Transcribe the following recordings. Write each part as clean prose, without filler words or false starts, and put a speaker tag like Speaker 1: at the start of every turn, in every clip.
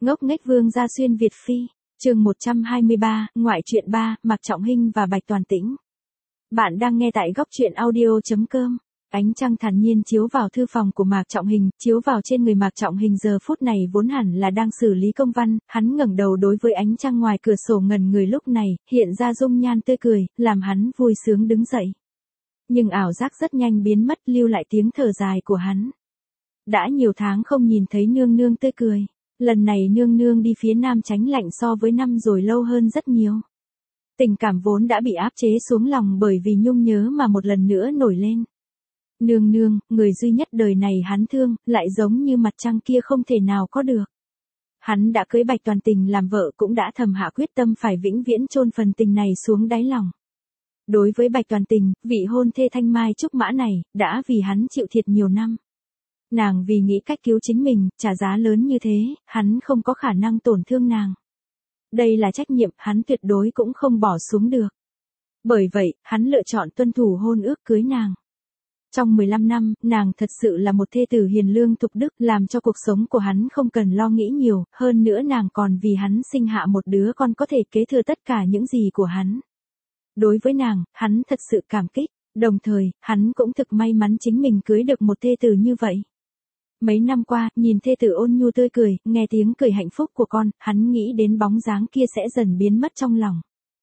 Speaker 1: Ngốc nghếch Vương gia xuyên Việt phi, chương 123, ngoại truyện 3, Mạc Trọng Hinh và Bạch Toàn Tĩnh. Bạn đang nghe tại góc truyện audio.com. Ánh trăng thản nhiên chiếu vào thư phòng của Mạc Trọng Hinh, chiếu vào trên người Mạc Trọng Hinh giờ phút này vốn hẳn là đang xử lý công văn, hắn ngẩng đầu đối với ánh trăng ngoài cửa sổ ngẩn người lúc này, hiện ra dung nhan tươi cười, làm hắn vui sướng đứng dậy. Nhưng ảo giác rất nhanh biến mất, lưu lại tiếng thở dài của hắn. Đã nhiều tháng không nhìn thấy nương nương tươi cười. Lần này nương nương đi phía nam tránh lạnh so với năm rồi lâu hơn rất nhiều. Tình cảm vốn đã bị áp chế xuống lòng bởi vì nhung nhớ mà một lần nữa nổi lên. Nương nương, người duy nhất đời này hắn thương, lại giống như mặt trăng kia không thể nào có được. Hắn đã cưới Bạch Toàn Tình làm vợ cũng đã thầm hạ quyết tâm phải vĩnh viễn chôn phần tình này xuống đáy lòng. Đối với Bạch Toàn Tình, vị hôn thê thanh mai trúc mã này, đã vì hắn chịu thiệt nhiều năm. Nàng vì nghĩ cách cứu chính mình, trả giá lớn như thế, hắn không có khả năng tổn thương nàng. Đây là trách nhiệm, hắn tuyệt đối cũng không bỏ xuống được. Bởi vậy, hắn lựa chọn tuân thủ hôn ước cưới nàng. Trong 15 năm, nàng thật sự là một thê tử hiền lương thục đức, làm cho cuộc sống của hắn không cần lo nghĩ nhiều, hơn nữa nàng còn vì hắn sinh hạ một đứa con có thể kế thừa tất cả những gì của hắn. Đối với nàng, hắn thật sự cảm kích, đồng thời, hắn cũng thực may mắn chính mình cưới được một thê tử như vậy. Mấy năm qua, nhìn thê tử ôn nhu tươi cười, nghe tiếng cười hạnh phúc của con, hắn nghĩ đến bóng dáng kia sẽ dần biến mất trong lòng.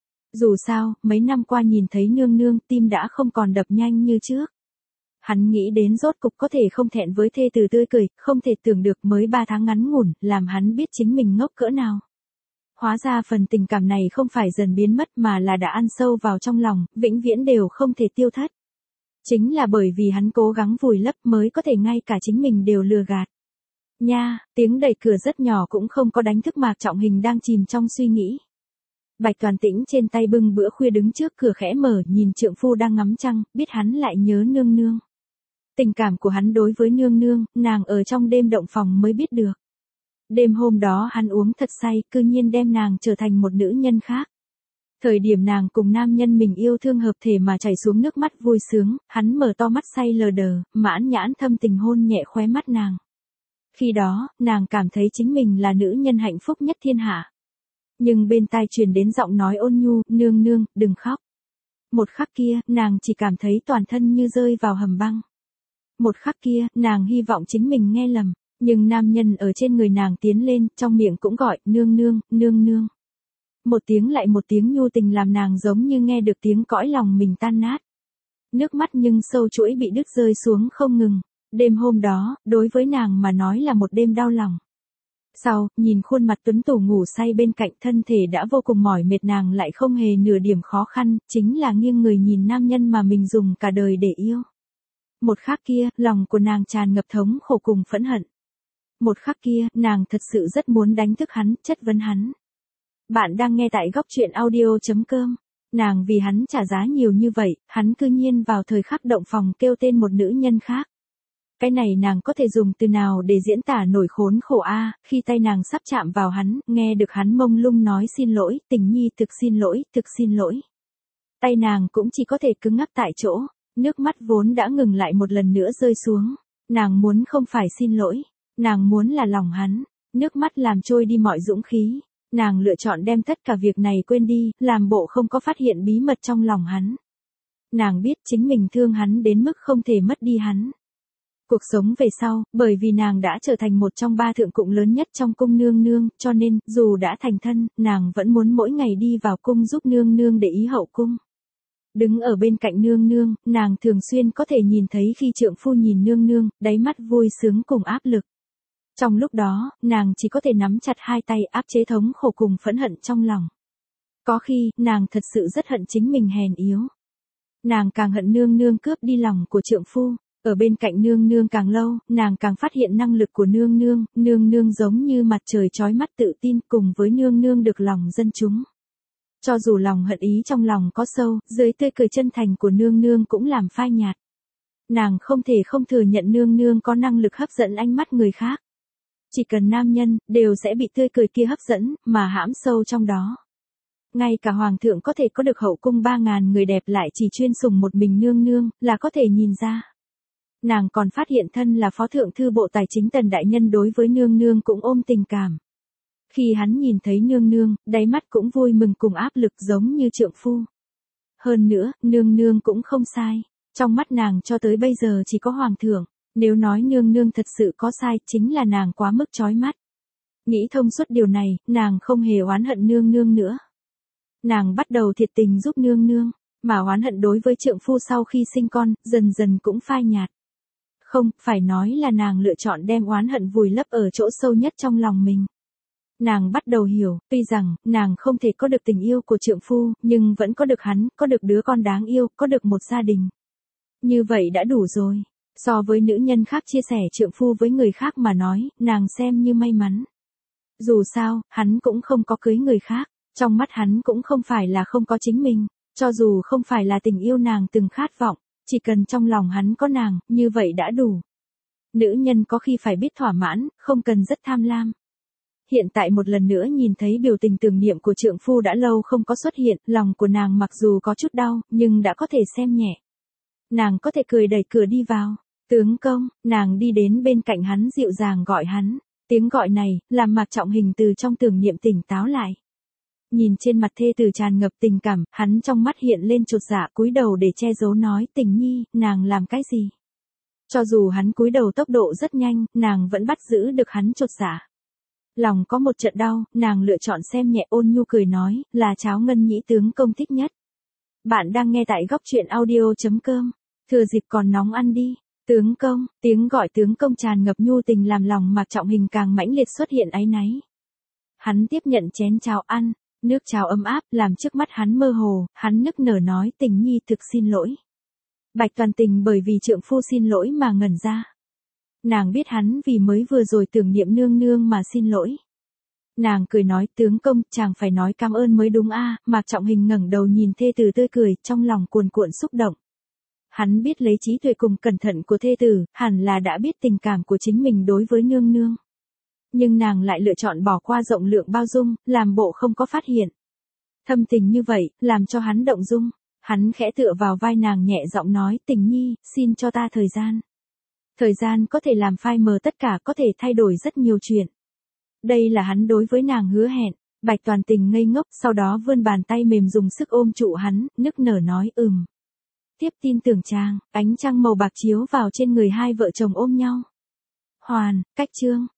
Speaker 1: Dù sao, mấy năm qua nhìn thấy nương nương, tim đã không còn đập nhanh như trước. Hắn nghĩ đến rốt cục có thể không thẹn với thê tử tươi cười, không thể tưởng được mới 3 tháng ngắn ngủn, làm hắn biết chính mình ngốc cỡ nào. Hóa ra phần tình cảm này không phải dần biến mất mà là đã ăn sâu vào trong lòng, vĩnh viễn đều không thể tiêu thất. Chính là bởi vì hắn cố gắng vùi lấp mới có thể ngay cả chính mình đều lừa gạt. Nha, tiếng đẩy cửa rất nhỏ cũng không có đánh thức Mạc Trọng Hinh đang chìm trong suy nghĩ. Bạch Toàn Tĩnh trên tay bưng bữa khuya đứng trước cửa khẽ mở nhìn trượng phu đang ngắm trăng, biết hắn lại nhớ nương nương. Tình cảm của hắn đối với nương nương, nàng ở trong đêm động phòng mới biết được. Đêm hôm đó hắn uống thật say, cư nhiên đem nàng trở thành một nữ nhân khác. Thời điểm nàng cùng nam nhân mình yêu thương hợp thể mà chảy xuống nước mắt vui sướng, hắn mở to mắt say lờ đờ, mãn nhãn thâm tình hôn nhẹ khóe mắt nàng. Khi đó, nàng cảm thấy chính mình là nữ nhân hạnh phúc nhất thiên hạ. Nhưng bên tai truyền đến giọng nói ôn nhu, nương nương, đừng khóc. Một khắc kia, nàng chỉ cảm thấy toàn thân như rơi vào hầm băng. Một khắc kia, nàng hy vọng chính mình nghe lầm, nhưng nam nhân ở trên người nàng tiến lên, trong miệng cũng gọi, nương nương, nương nương. Một tiếng lại một tiếng nhu tình làm nàng giống như nghe được tiếng cõi lòng mình tan nát. Nước mắt nhưng sâu chuỗi bị đứt rơi xuống không ngừng. Đêm hôm đó, đối với nàng mà nói là một đêm đau lòng. Sau, nhìn khuôn mặt tuấn tú ngủ say bên cạnh thân thể đã vô cùng mỏi mệt nàng lại không hề nửa điểm khó khăn, chính là nghiêng người nhìn nam nhân mà mình dùng cả đời để yêu. Một khắc kia, lòng của nàng tràn ngập thống khổ cùng phẫn hận. Một khắc kia, nàng thật sự rất muốn đánh thức hắn, chất vấn hắn. Bạn đang nghe tại góc truyện audio.com. Nàng vì hắn trả giá nhiều như vậy, hắn cư nhiên vào thời khắc động phòng kêu tên một nữ nhân khác. Cái này nàng có thể dùng từ nào để diễn tả nổi khốn khổ a? Khi tay nàng sắp chạm vào hắn, nghe được hắn mông lung nói xin lỗi, tình nhi thực xin lỗi, thực xin lỗi. Tay nàng cũng chỉ có thể cứng ngắc tại chỗ, nước mắt vốn đã ngừng lại một lần nữa rơi xuống. Nàng muốn không phải xin lỗi, nàng muốn là lòng hắn, nước mắt làm trôi đi mọi dũng khí. Nàng lựa chọn đem tất cả việc này quên đi, làm bộ không có phát hiện bí mật trong lòng hắn. Nàng biết chính mình thương hắn đến mức không thể mất đi hắn. Cuộc sống về sau, bởi vì nàng đã trở thành một trong 3 thượng cung lớn nhất trong cung nương nương, cho nên, dù đã thành thân, nàng vẫn muốn mỗi ngày đi vào cung giúp nương nương để ý hậu cung. Đứng ở bên cạnh nương nương, nàng thường xuyên có thể nhìn thấy khi trượng phu nhìn nương nương, đáy mắt vui sướng cùng áp lực. Trong lúc đó, nàng chỉ có thể nắm chặt hai tay áp chế thống khổ cùng phẫn hận trong lòng. Có khi, nàng thật sự rất hận chính mình hèn yếu. Nàng càng hận nương nương cướp đi lòng của trượng phu. Ở bên cạnh nương nương càng lâu, nàng càng phát hiện năng lực của nương nương giống như mặt trời chói mắt tự tin cùng với nương nương được lòng dân chúng. Cho dù lòng hận ý trong lòng có sâu, dưới tươi cười chân thành của nương nương cũng làm phai nhạt. Nàng không thể không thừa nhận nương nương có năng lực hấp dẫn ánh mắt người khác. Chỉ cần nam nhân, đều sẽ bị tươi cười kia hấp dẫn, mà hãm sâu trong đó. Ngay cả hoàng thượng có thể có được hậu cung 3.000 người đẹp lại chỉ chuyên sủng một mình nương nương, là có thể nhìn ra. Nàng còn phát hiện thân là phó thượng thư bộ tài chính Tần đại nhân đối với nương nương cũng ôm tình cảm. Khi hắn nhìn thấy nương nương, đáy mắt cũng vui mừng cùng áp lực giống như trượng phu. Hơn nữa, nương nương cũng không sai. Trong mắt nàng cho tới bây giờ chỉ có hoàng thượng. Nếu nói nương nương thật sự có sai, chính là nàng quá mức chói mắt. Nghĩ thông suốt điều này, nàng không hề oán hận nương nương nữa. Nàng bắt đầu thiệt tình giúp nương nương, mà oán hận đối với trượng phu sau khi sinh con, dần dần cũng phai nhạt. Không, phải nói là nàng lựa chọn đem oán hận vùi lấp ở chỗ sâu nhất trong lòng mình. Nàng bắt đầu hiểu, tuy rằng, nàng không thể có được tình yêu của trượng phu, nhưng vẫn có được hắn, có được đứa con đáng yêu, có được một gia đình. Như vậy đã đủ rồi. So với nữ nhân khác chia sẻ trượng phu với người khác mà nói, nàng xem như may mắn. Dù sao, hắn cũng không có cưới người khác, trong mắt hắn cũng không phải là không có chính mình, cho dù không phải là tình yêu nàng từng khát vọng, chỉ cần trong lòng hắn có nàng, như vậy đã đủ. Nữ nhân có khi phải biết thỏa mãn, không cần rất tham lam. Hiện tại một lần nữa nhìn thấy biểu tình tưởng niệm của trượng phu đã lâu không có xuất hiện, lòng của nàng mặc dù có chút đau, nhưng đã có thể xem nhẹ. Nàng có thể cười đẩy cửa đi vào. Tướng công, nàng đi đến bên cạnh hắn dịu dàng gọi hắn. Tiếng gọi này, làm Mạc Trọng Hình từ trong tưởng niệm tỉnh táo lại. Nhìn trên mặt thê tử tràn ngập tình cảm, hắn trong mắt hiện lên chột dạ cúi đầu để che giấu nói Tình Nhi, nàng làm cái gì? Cho dù hắn cúi đầu tốc độ rất nhanh, nàng vẫn bắt giữ được hắn chột dạ. Lòng có một trận đau, nàng lựa chọn xem nhẹ ôn nhu cười nói, là cháo ngân nhĩ tướng công thích nhất. Bạn đang nghe tại góc truyện audio.com. Thừa dịp còn nóng ăn đi. Tướng công, tiếng gọi tướng công tràn ngập nhu tình làm lòng Mạc Trọng Hình càng mãnh liệt xuất hiện áy náy. Hắn tiếp nhận chén cháo ăn, nước cháo ấm áp làm trước mắt hắn mơ hồ, hắn nức nở nói Tình Nhi thực xin lỗi. Bạch Toàn Tình bởi vì trượng phu xin lỗi mà ngẩn ra. Nàng biết hắn vì mới vừa rồi tưởng niệm nương nương mà xin lỗi. Nàng cười nói tướng công, chàng phải nói cảm ơn mới đúng a. Mạc Trọng Hình ngẩng đầu nhìn thê tử tươi cười, trong lòng cuồn cuộn xúc động. Hắn biết lấy trí tuệ cùng cẩn thận của thê tử, hẳn là đã biết tình cảm của chính mình đối với nương nương. Nhưng nàng lại lựa chọn bỏ qua rộng lượng bao dung, làm bộ không có phát hiện. Thâm tình như vậy, làm cho hắn động dung. Hắn khẽ tựa vào vai nàng nhẹ giọng nói Tình Nhi, xin cho ta thời gian. Thời gian có thể làm phai mờ tất cả, có thể thay đổi rất nhiều chuyện. Đây là hắn đối với nàng hứa hẹn. Bạch Toàn Tình ngây ngốc, sau đó vươn bàn tay mềm dùng sức ôm trụ hắn, nức nở nói Tiếp tin tưởng chàng, ánh trăng màu bạc chiếu vào trên người hai vợ chồng ôm nhau. Hoàn, cách chương.